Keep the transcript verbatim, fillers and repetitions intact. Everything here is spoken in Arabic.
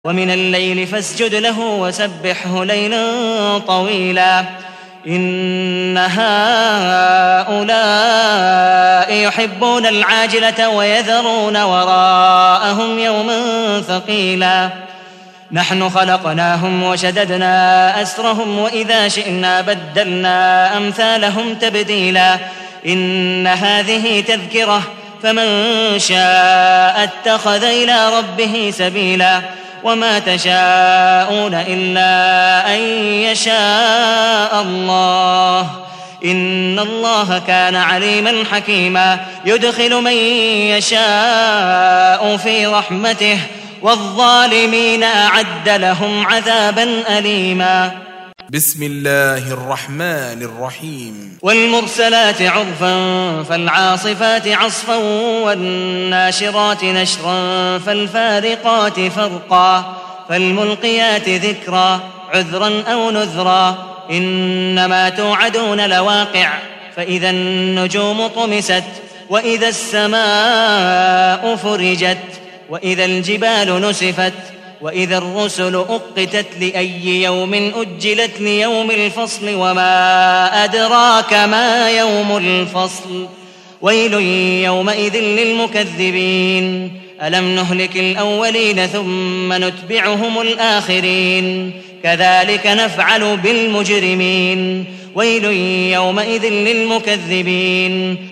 ومن الليل فاسجد له وسبحه ليلا طويلا إن هؤلاء يحبون العاجلة ويذرون وراءهم يوما ثقيلا نحن خلقناهم وشددنا أسرهم وإذا شئنا بدلنا أمثالهم تبديلا إن هذه تذكرة فمن شاء اتخذ إلى ربه سبيلا وما تشاءون إلا أن يشاء الله إن الله كان عليما حكيما يدخل من يشاء في رحمته والظالمين أعد لهم عذابا أليما بسم الله الرحمن الرحيم والمرسلات عرفا فالعاصفات عصفا والناشرات نشرا فالفارقات فرقا فالملقيات ذكرا عذرا أو نذرا إنما توعدون لواقع فإذا النجوم طمست وإذا السماء فرجت وإذا الجبال نسفت وإذا الرسل أقتت لأي يوم أجلت ليوم الفصل وما أدراك ما يوم الفصل ويل يومئذ للمكذبين ألم نهلك الأولين ثم نتبعهم الآخرين كذلك نفعل بالمجرمين ويل يومئذ للمكذبين